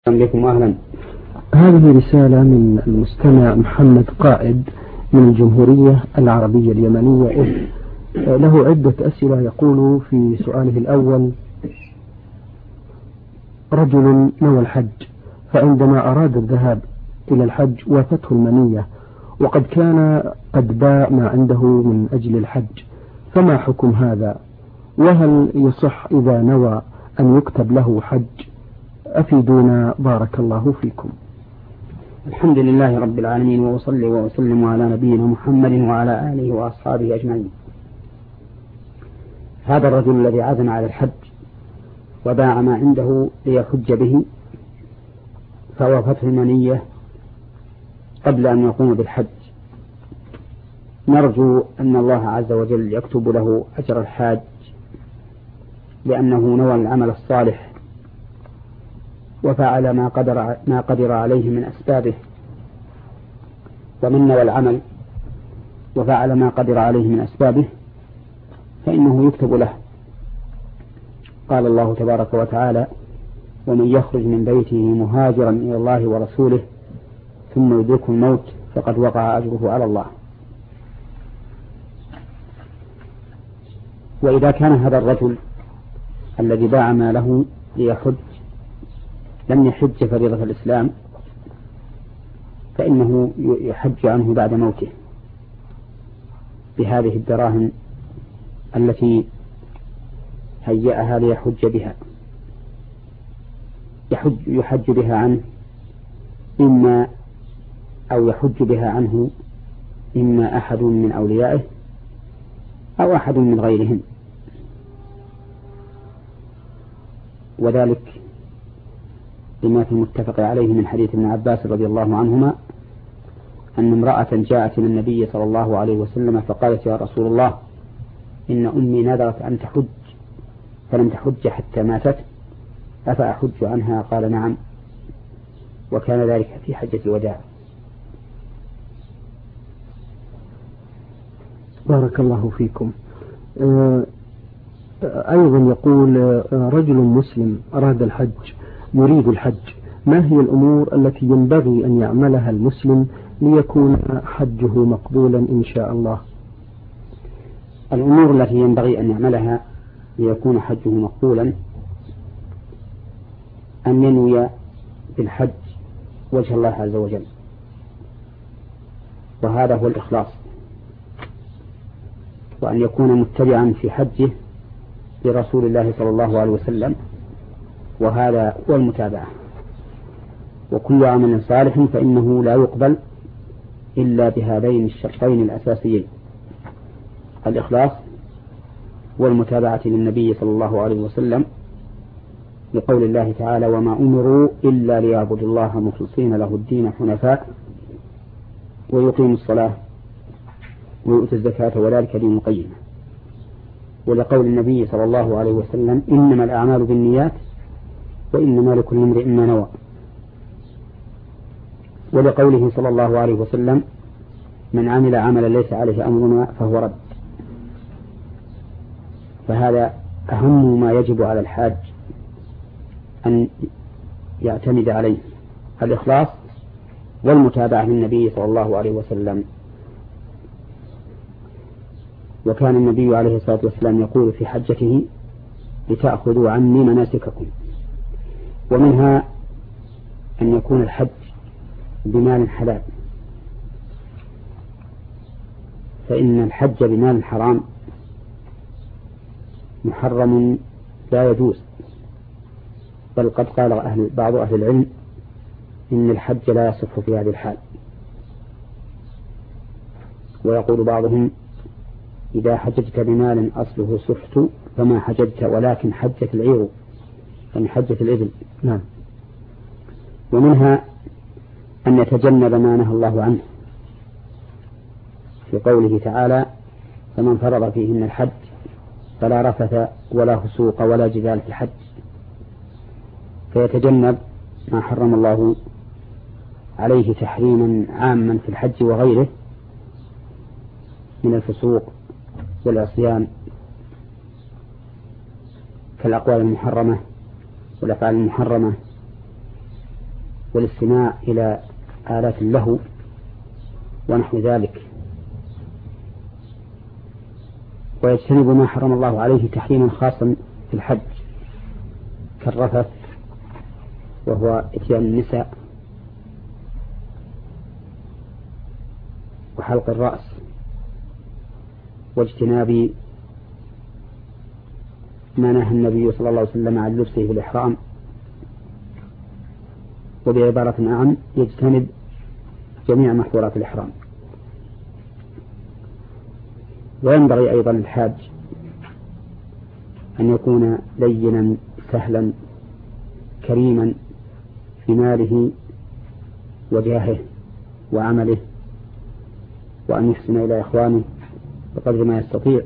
بكم أهلا. هذه رسالة من المستمع محمد قائد من الجمهورية العربية اليمنية. له عدة أسئلة. يقول في سؤاله الأول: رجل نوى الحج، فعندما أراد الذهاب إلى الحج وافته المنية، وقد كان قد باع ما عنده من أجل الحج، فما حكم هذا؟ وهل يصح إذا نوى أن يكتب له حج؟ أفيدونا بارك الله فيكم. الحمد لله رب العالمين، وأصلي وأسلم على نبينا محمد وعلى آله وأصحابه أجمعين. هذا الرجل الذي عزم على الحج وباع ما عنده ليحج به، فوافته المنية قبل أن يقوم بالحج، نرجو أن الله عز وجل يكتب له أجر الحاج، لأنه نوى العمل الصالح وفعل ما قدر عليه من أسبابه، ومن نوى العمل وفعل ما قدر عليه من أسبابه فإنه يكتب له. قال الله تبارك وتعالى: ومن يخرج من بيته مهاجرا إلى الله ورسوله ثم يدركه الموت فقد وقع أجره على الله. وإذا كان هذا الرجل الذي باع ماله ليحج لم يحج فريضة الإسلام، فإنه يحج عنه بعد موته بهذه الدراهم التي هيأها ليحج بها. يحج بها عنه يحج بها عنه إما أحد من أوليائه أو أحد من غيرهم، وذلك لما في المتفق عليه من حديث ابن عباس رضي الله عنهما أن امرأة جاءت إلى النبي صلى الله عليه وسلم فقالت: يا رسول الله، إن أمي نذرت أن تحج فلم تحج حتى ماتت، أفأحج عنها؟ قال: نعم. وكان ذلك في حجة الوداع. بارك الله فيكم. أيضا يقول: رجل مسلم أراد الحج، يريد الحج، ما هي الأمور التي ينبغي أن يعملها المسلم ليكون حجه مقبولا إن شاء الله؟ الأمور التي ينبغي أن يعملها ليكون حجه مقبولا: أن ينوي بالحج وجه الله عز وجل، وهذا هو الإخلاص، وأن يكون متبعا في حجه لرسول الله صلى الله عليه وسلم، وهذا هو المتابعة. وكل عمل صالح فإنه لا يقبل إلا بهذين الشرطين الأساسيين: الإخلاص والمتابعة للنبي صلى الله عليه وسلم، لقول الله تعالى: وما أمروا إلا ليعبدوا الله مخلصين له الدين حنفاء ويقيموا الصلاة ويؤتوا الزكاة وذلك دين القيم. ولقول النبي صلى الله عليه وسلم: إنما الأعمال بالنيات وإنما لكل امرئ ما نوى. ولقوله صلى الله عليه وسلم: من عمل عملا ليس عليه أمرنا فهو رد. فهذا أهم ما يجب على الحاج أن يعتمد عليه: الإخلاص والمتابعة للنبي صلى الله عليه وسلم. وكان النبي عليه الصلاة والسلام يقول في حجته: لتأخذوا عني مناسككم. ومنها أن يكون الحج بمال حلال، فإن الحج بمال حرام محرم لا يجوز، بل قد قال بعض أهل العلم إن الحج لا يصح في هذه الحال. ويقول بعضهم: إذا حججت بمال أصله سحت فما حججت ولكن حجت العير، يعني حجت الإبل. نعم. ومنها أن يتجنب ما نهى الله عنه في قوله تعالى: فمن فرض فيهن الحج فلا رفث ولا فسوق ولا جدال في الحج، فيتجنب ما حرم الله عليه تحريما عاما في الحج وغيره من الفسوق والعصيان كالأقوال المحرمة والأفعال المحرمة والاستماع إلى آلات اللهو ونحو ذلك، ويجتنب ما حرم الله عليه تحريما خاصا في الحج كالرفث وهو إتيان النساء وحلق الرأس واجتناب ما نهى النبي صلى الله عليه وسلم عن لبسه في الإحرام، وبعبارة أعم يجتنب جميع محظورات الإحرام. وينبغي أيضا للحاج أن يكون لينا سهلا كريما في ماله وجاهه وعمله، وأن يحسن إلى إخوانه بقدر ما يستطيع،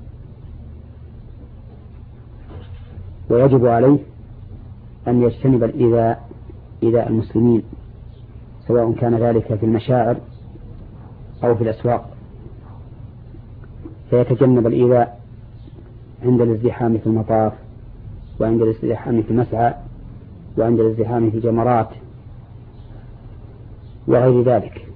ويجب عليه أن يجتنب الإيذاء المسلمين، سواء كان ذلك في المشاعر أو في الأسواق، فيتجنب الإيذاء عند الازدحام في المطاف، وعند الازدحام في المسعى، وعند الازدحام في جمرات وغير ذلك.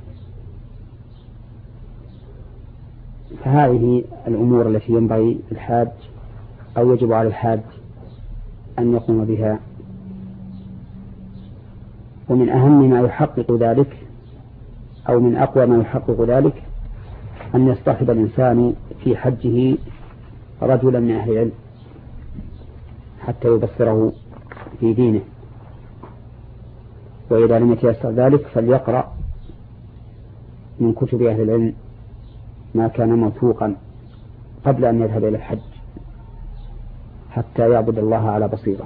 فهذه الأمور التي ينبغي الحاج أو يجب على الحاج أن يقوم بها. ومن أهم ما يحقق ذلك أو من أقوى ما يحقق ذلك أن يصطحب الإنسان في حجه رجلا من أهل العلم حتى يبصره في دينه، وإذا لم يتيسر ذلك فليقرأ من كتب أهل العلم ما كان موثوقا قبل أن يذهب إلى الحج حتى يعبد الله على بصيرة.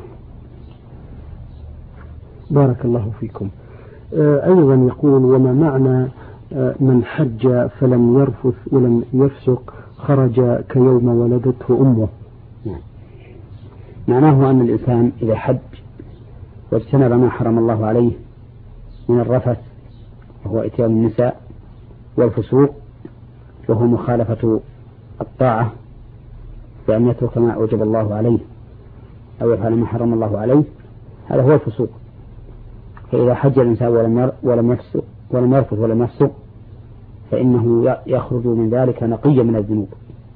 بارك الله فيكم. أيضا يقول: وما معنى من حج فلم يرفث ولم يفسق خرج كيوم ولدته أمه؟ معناه أن الإنسان إذا حج واجتنب ما حرم الله عليه من الرفث وهو إتيان النساء والفسوق وهو مخالفة الطاعة بأن يترك ما أوجب الله عليه أو يفعل ما حرم الله عليه، هذا هو الفسوق. فإذا حج الإنسان ولم يرفث ولم يفسق فإنه يخرج من ذلك نقيا من الذنوب،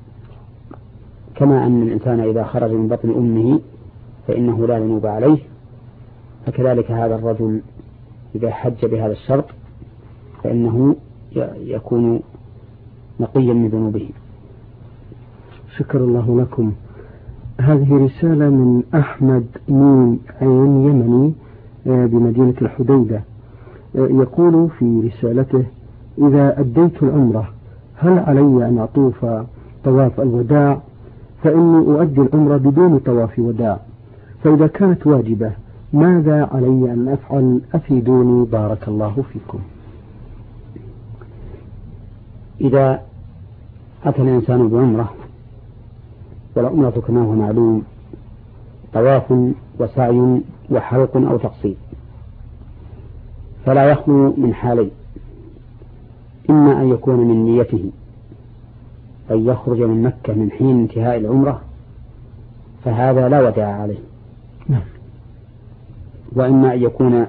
كما أن الإنسان إذا خرج من بطن أمه فإنه لا ذنوب عليه، فكذلك هذا الرجل إذا حج بهذا الشرط فإنه يكون نقيا من ذنوبه. شكر الله لكم. هذه رسالة من أحمد مين عين يمني بمدينة الحديدة، يقول في رسالته: إذا أديت العمرة هل علي أن أطوف طواف الوداع؟ فإني أؤدي العمرة بدون طواف وداع، فإذا كانت واجبة ماذا علي أن أفعل؟ أفيدوني بارك الله فيكم. إذا أتى الإنسان بعمرة والعمرة كما هو معلوم طواف وسعي وحلق أو تقصير، فلا يخلو من حالين: إما أن يكون من نيته أن يخرج من مكة من حين انتهاء العمرة فهذا لا وداع عليه، وإما أن يكون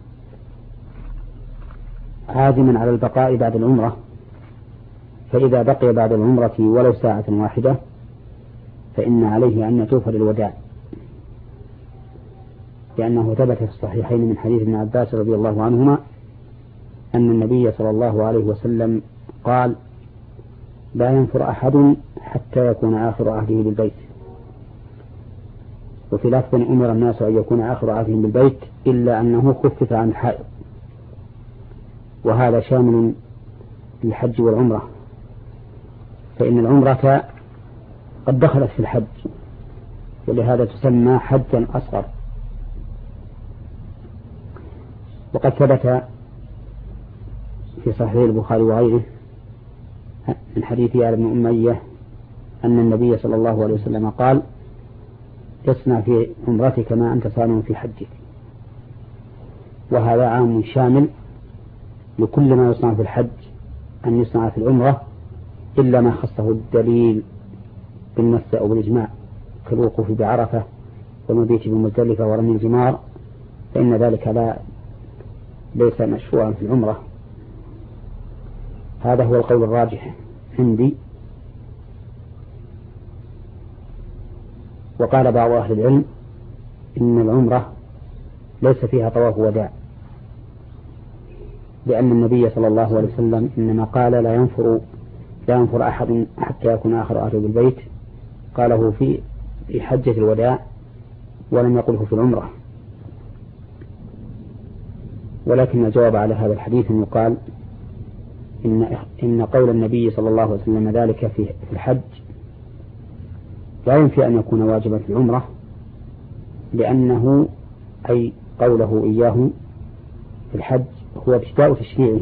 عازما على البقاء بعد العمرة، فإذا بقي بعد العمرة ولو ساعة واحدة فإن عليه أن يطوف للوداع، لأنه ثبت في الصحيحين من حديث ابن عباس رضي الله عنهما أن النبي صلى الله عليه وسلم قال: لا ينفر أحد حتى يكون آخر عهده بالبيت. وفي لفظ: أمر الناس أن يكون آخر عهدهم بالبيت إلا أنه خفف عن الحائض، وهذا شامل للحج والعمرة، فإن العمرة قد دخلت في الحج، ولهذا تسمى حجا أصغر. وقد ثبت في صحيح البخاري وغيره من حديث يعلى بن أمية أن النبي صلى الله عليه وسلم قال: تصنع في عمرتك ما أنت صانع في حجك. وهذا عام شامل لكل ما يصنع في الحج أن يصنع في العمرة إلا ما خصه الدليل بالنص أو بالإجماع كالوقوف بعرفة والمبيت بمزدلفة ورمي الجمار، فإن ذلك ليس مشروعا في العمرة. هذا هو القول الراجح عندي. وقال بعض أهل العلم إن العمرة ليس فيها طواف وداع، لأن النبي صلى الله عليه وسلم إنما قال لا ينفر أحد حتى يكون آخر أهله بالبيت، قاله في حجة الوداع ولم يقله في العمرة. ولكن الجواب على هذا الحديث أن يقال إن قول النبي صلى الله عليه وسلم ذلك في الحج لا ينفي أن يكون واجبا في العمرة، لأنه أي قوله إياه في الحج هو ابتداء تشريعه،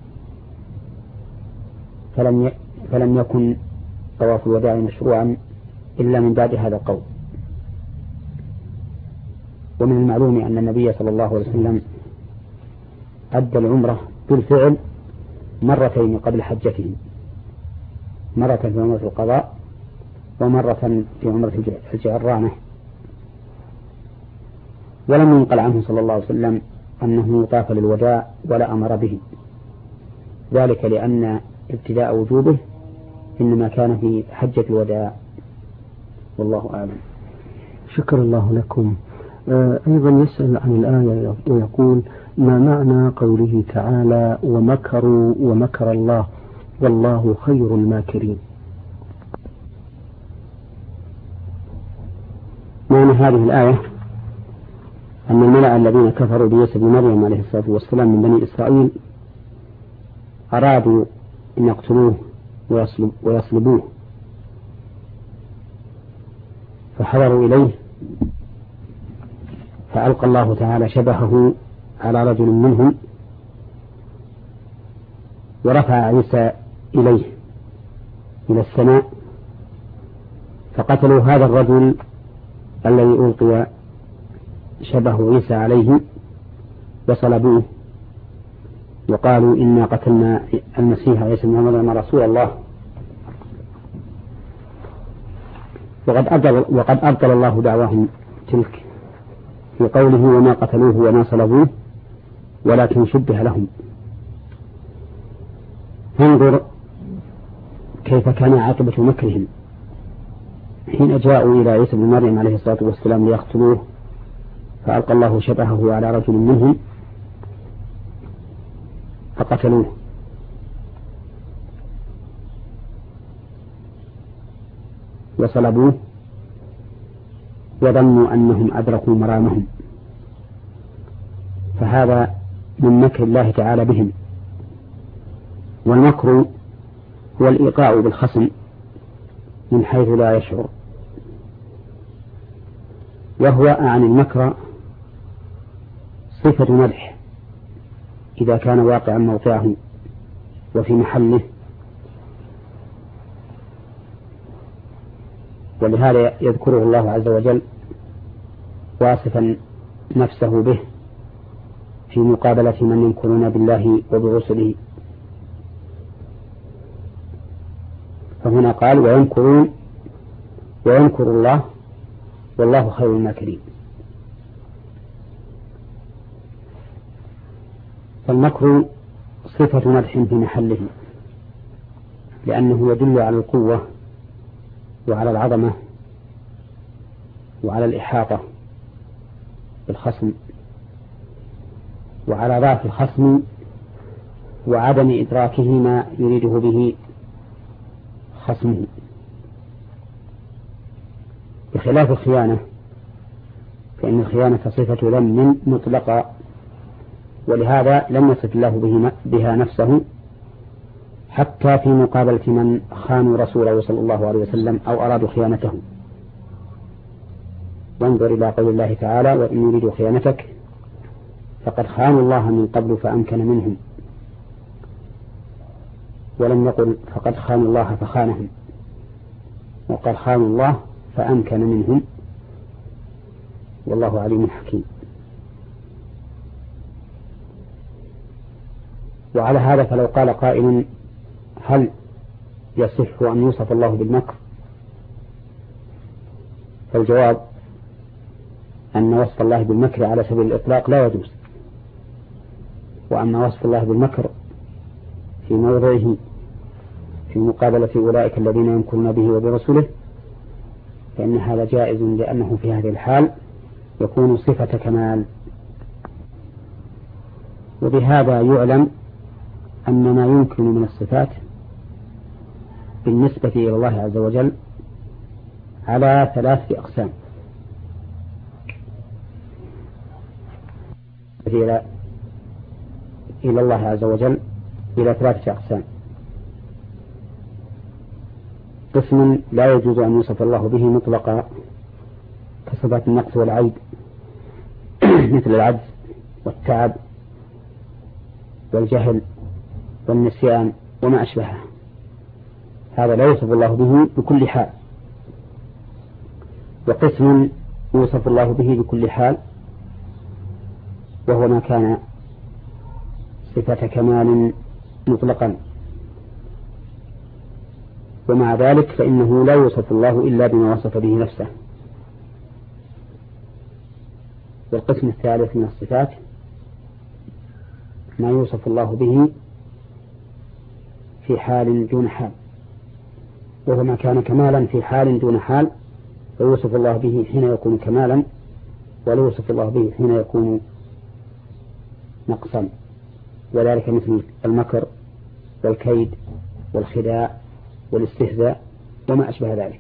فلم يكن طواف الوداع مشروعا إلا من بعد هذا القول. ومن المعلوم أن النبي صلى الله عليه وسلم أدى العمرة بالفعل مرتين قبل حجته، مرة في عمرة القضاء ومرة في عمرة الجعرانة، ولم ينقل عنه صلى الله عليه وسلم أنه طاف للوداع ولا أمر به، ذلك لأن ابتداء وجوبه إنما كان في حجة الوداع، والله أعلم. شكر الله لكم. أيضا يسأل عن الآية ويقول: ما معنى قوله تعالى ومكروا ومكر الله والله خير الماكرين؟ معنى هذه الآية أن الملأ الذين كفروا بعيسى بن مريم عليه الصلاة والسلام من بني إسرائيل أرادوا أن يقتلوه ويصلبوه، فحضروا إليه فألقى الله تعالى شبهه على رجل منهم ورفع عيسى إليه إلى السماء، فقتلوا هذا الرجل الذي ألقي شبه عيسى عليه وصلبوه، وقالوا إنا قتلنا المسيح عيسى بن مريم رسول الله. وقد أبطل الله دعواهم تلك في قوله وما قتلوه وما صلبوه ولكن شبه لهم. انظر كيف كان عاقبة مكرهم حين جاءوا إلى عيسى بن مريم عليه الصلاة والسلام ليقتلوه، فألقى الله شبهه على رجل منهم فقتلوه. وصلبوه وظنوا أنهم أدركوا مرامهم، فهذا من مكر الله تعالى بهم. والمكر هو الإيقاع بالخصم من حيث لا يشعر، وهو عن المكر صفة مدح إذا كان واقعا موقعه وفي محله، ولهذا يذكره الله عز وجل واصفا نفسه به في مقابلة من ينكرون بالله وبرسله. فهنا قال وينكرون وينكر الله والله خير الماكرين. فالمكر صفة مدح في محله، لأنه يدل على القوة وعلى العظمة وعلى الإحاطة بالخصم وعلى ضعف الخصم وعدم إدراكه ما يريده به خصمه، بخلاف الخيانة، فإن الخيانة صفة ذم مطلقة، ولهذا لم يصف الله بها نفسه حتى في مقابلة من خانوا رسوله صلى الله عليه وسلم أو أرادوا خيانته. وانظر إلى قول الله تعالى وإن يريدوا خيانتك فقد خانوا الله من قبل فأمكن منهم، ولم يقل فقد خانوا الله فخانهم، وقد خانوا الله فأمكن منهم، والله عليم حكيم. وعلى هذا فلو قال قائل هل يصح أن يوصف الله بالمكر؟ فالجواب أن وصف الله بالمكر على سبيل الإطلاق لا يجوز، وأما وصف الله بالمكر في موضعه في مقابلة أولئك الذين يمكرون به وبرسله فإن هذا جائز، لأنه في هذه الحال يكون صفة كمال. وبهذا يعلم أن ما يمكن من الصفات بالنسبة إلى الله عز وجل على 3 أقسام. إلى الله عز وجل إلى 3 أقسام. قسم لا يجوز أن يوصف الله به مطلقا كصفات النقص والعيب مثل العجز والتعب والجهل والنسيان وما أشبهه، هذا لا يوصف الله به بكل حال. وقسم يوصف الله به بكل حال، وهو ما كان صفة كمال مطلقا، ومع ذلك فإنه لا يوصف الله إلا بما وصف به نفسه. والقسم الثالث من الصفات ما يوصف الله به في حال دون حال، وهو ما كان كمالا في حال دون حال فيوصف الله به حين يكون كمالا، ولا يوصف الله به حين يكون نقصا، وذلك مثل المكر والكيد والخداع والاستهزاء وما أشبه ذلك.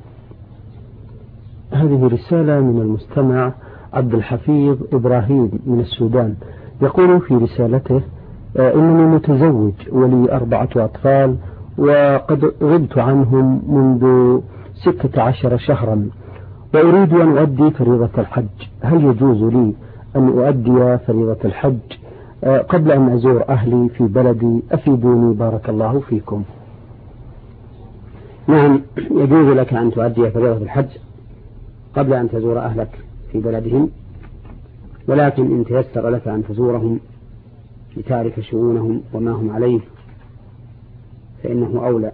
هذه رسالة من المستمع عبد الحفيظ إبراهيم من السودان، يقول في رسالته: إنني متزوج ولي 4 أطفال، وقد غبت عنهم منذ 16 شهرا، وأريد أن أؤدي فريضة الحج. هل يجوز لي أن أؤدي فريضة الحج قبل أن أزور أهلي في بلدي؟ أفيدوني بارك الله فيكم. نعم، يجوز لك أن تؤدي فريضة الحج قبل أن تزور أهلك في بلدهم، ولكن إن تيسر لك أن تزورهم لتعرف شؤونهم وما هم عليه فإنه أولى،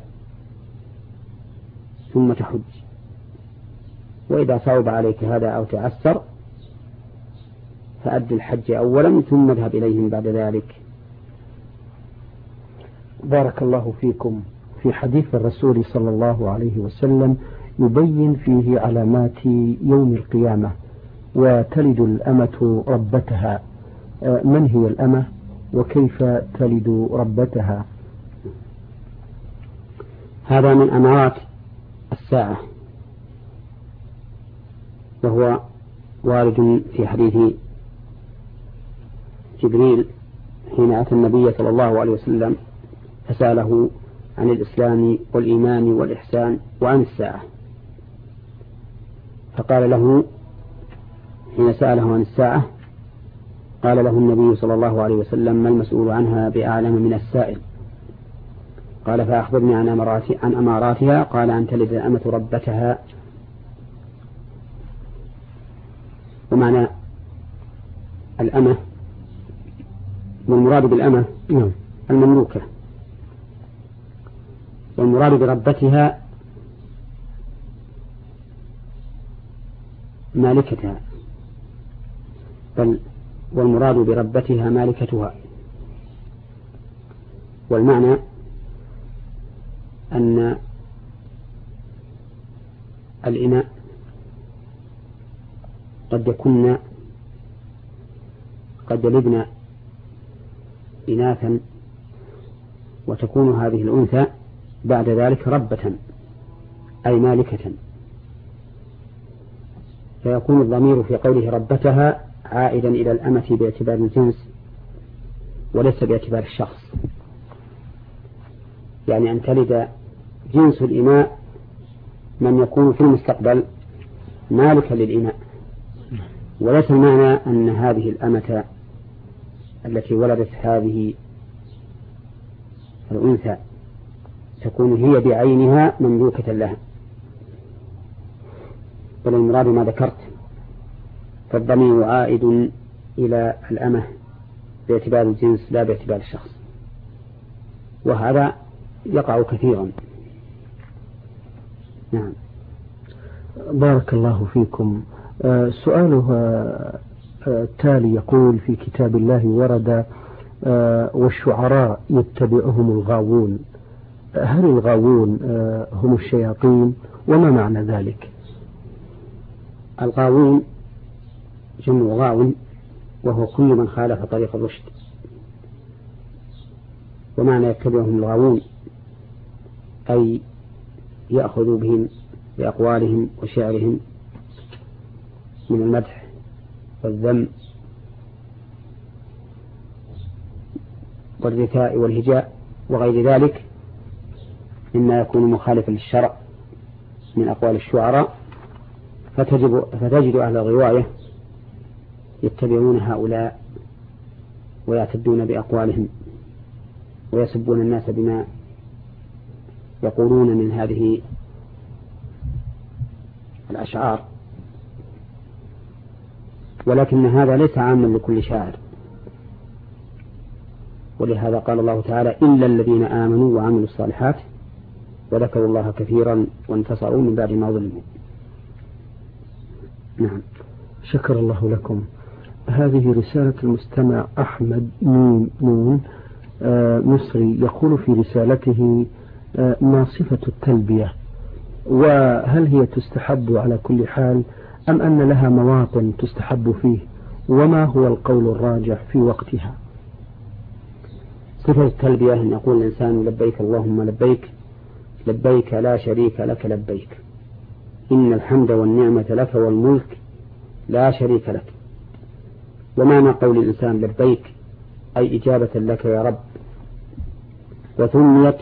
ثم تحج. وإذا صعب عليك هذا أو تعسر فأد الحج أولا ثم اذهب إليهم بعد ذلك. بارك الله فيكم. في حديث الرسول صلى الله عليه وسلم يبين فيه علامات يوم القيامة: وتلد الأمة ربتها. من هي الأمة وكيف تلد ربتها؟ هذا من أمارات الساعة، وهو وارد في حديث جبريل حين أتى النبي صلى الله عليه وسلم فسأله عن الإسلام والإيمان والإحسان وعن الساعة، فقال له حين سأله عن الساعة قال له النبي صلى الله عليه وسلم: ما المسؤول عنها بأعلم من السائل؟ قال: فأخبرني عن أماراتها. قال: أن تلد الأمة ربتها. ومعنى الأمة والمراد بالأمة المملوكة، والمراد بربتها مالكتها، بل والمراد بربتها مالكتها. والمعنى أن الإناء قد يلدن إناثا، وتكون هذه الأنثى بعد ذلك ربة أي مالكة، فيكون الضمير في قوله ربتها عائدا إلى الأمة باعتبار الجنس وليس باعتبار الشخص، يعني أن تلد جنس الإناء من يكون في المستقبل مالكا للإناء، وليس المعنى أن هذه الأمة التي ولدت هذه الأنثى تكون هي بعينها مملوكة لها، بل المراد ما ذكرت، فالضمير عائد إلى الأمة باعتبار الجنس لا باعتبار الشخص، وهذا يقع كثيرا. نعم. بارك الله فيكم. سؤاله التالي يقول: في كتاب الله ورد والشعراء يتبعهم الغاوون، هل الغاوون هم الشياطين وما معنى ذلك؟ الغاوون جمع غاو وهو كل من خالف طريق الرشد، ومعنى يتبعهم الغاوون أي يأخذوا بهم بأقوالهم وشعرهم من المدح والذم والرثاء والهجاء وغير ذلك مما يكون مخالفا للشرع من أقوال الشعراء، فتجد أهل الرواية يتبعون هؤلاء ويعتدون بأقوالهم ويسبون الناس بما يقولون من هذه الأشعار، ولكن هذا ليس عاما لكل شاعر، ولهذا قال الله تعالى إلا الذين آمنوا وعملوا الصالحات وذكروا الله كثيرا وانتصروا من بعد ما ظلموا. نعم، شكر الله لكم. هذه رسالة المستمع أحمد نون مصري، يقول في رسالته ما صفة التلبية، وهل هي تستحب على كل حال أم أن لها مواطن تستحب فيه، وما هو القول الراجح في وقتها؟ صفة التلبية أن يقول الإنسان لبيك اللهم لبيك، لبيك لا شريك لك لبيك، إن الحمد والنعمة لك والملك لا شريك لك. ومعنى قول الإنسان لبيك أي إجابة لك يا رب، وثنيت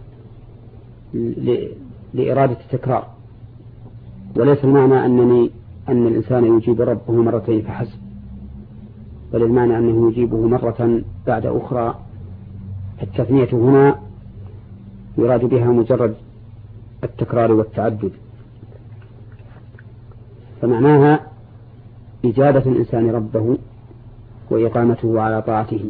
لإرادة التكرار، وليس المعنى أن الإنسان يجيب ربه مرتين فحسب، بل المعنى أنه يجيبه مرة بعد أخرى. التثنية هنا يراد بها مجرد التكرار والتعدد، فمعناها إجابة الإنسان ربه وإقامته على طاعته.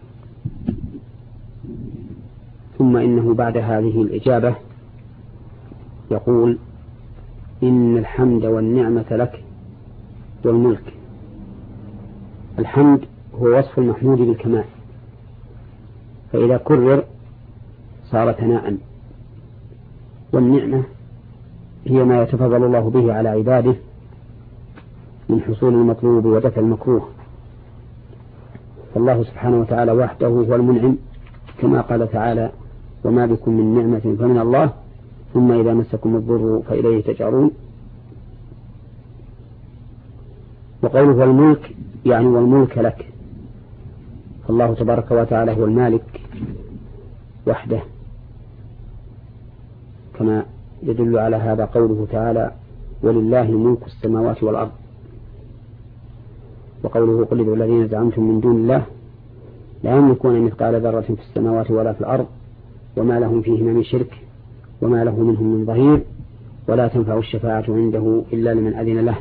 ثم إنه بعد هذه الإجابة يقول إن الحمد والنعمة لك والملك. الحمد هو وصف المحمود بالكمال، فإذا كرر صار ثناء، والنعمة هي ما يتفضل الله به على عباده من حصول المطلوب ودفع المكروه. فالله سبحانه وتعالى وحده هو المنعم، كما قال تعالى وما بكم من نعمة فمن الله ثم إذا مسكم الضر فإليه تجأرون. وقوله الملك يعني والملك لك، فالله تبارك وتعالى هو المالك وحده، كما يدل على هذا قوله تعالى ولله ملك السماوات والأرض، وقوله قل ادعوا الذين زعمتم من دون الله لا يملكون مثقال ذرة في السماوات ولا في الأرض وما لهم فيهما من شرك وما له منهم من ظهير ولا تنفع الشفاعة عنده إلا لمن أذن له.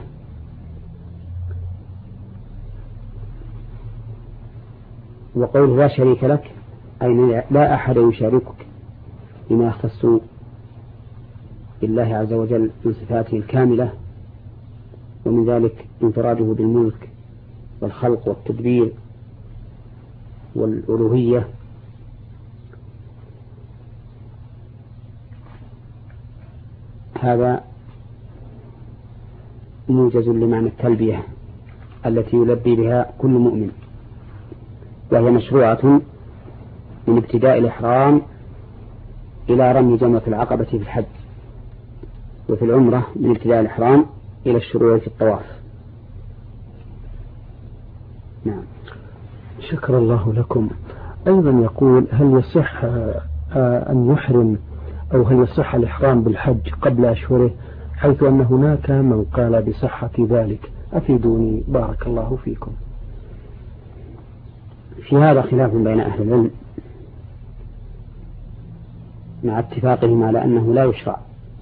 وقوله لا شريك لك أي لا أحد يشاركك بما يختص بالله عز وجل من صفاته الكاملة، ومن ذلك انفراده بالملك والخلق والتدبير والألوهية. هذا موجز لمعنى التلبية التي يلبي بها كل مؤمن، وهي مشروعة من ابتداء الإحرام إلى رمي جمرة العقبة في الحج، وفي العمرة من ابتداء الإحرام إلى الشروع في الطواف. نعم. شكر الله لكم. أيضا يقول هل يصح أن يحرم أو هل يصح الإحرام بالحج قبل أشهره، حيث أن هناك من قال بصحة ذلك؟ أفيدوني بارك الله فيكم. في هذا خلاف بين أهل العلم، مع اتفاقهم على أنه لا يشرع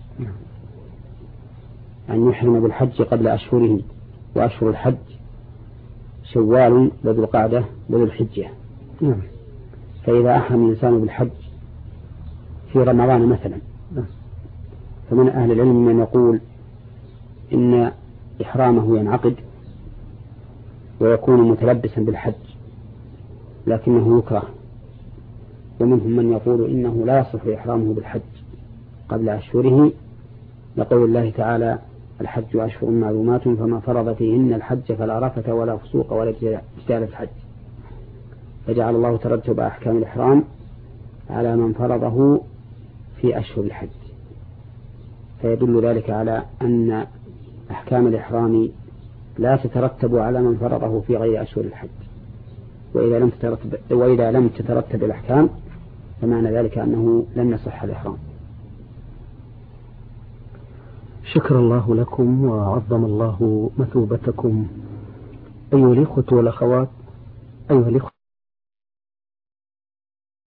أن يحرم بالحج قبل أشهره، وأشهر الحج شوال وذو القعدة وذو الحجة. فإذا أحرم الإنسان بالحج في رمضان مثلا، فمن أهل العلم من يقول إن إحرامه ينعقد ويكون متلبسا بالحج، لكنه يكره. ومنهم من يقول إنه لا يصح إحرامه بالحج قبل أشهره، لقول الله تعالى: الحج أشهر معلومات فما فرض فيهن الحج فلا رفث ولا فسوق ولا جدال في الحج. فجعل الله ترتب أحكام الإحرام على من فرضه في أشهر الحج، فيدل ذلك على أن أحكام الإحرام لا تترتب على من فرضه في غير أشهر الحج. وإذا لم تترتب الأحكام فمعنى ذلك أنه لم يصح الإحرام. شكر الله لكم وعظم الله مثوبتكم. أيها الإخوة والأخوات، أيها الإخوة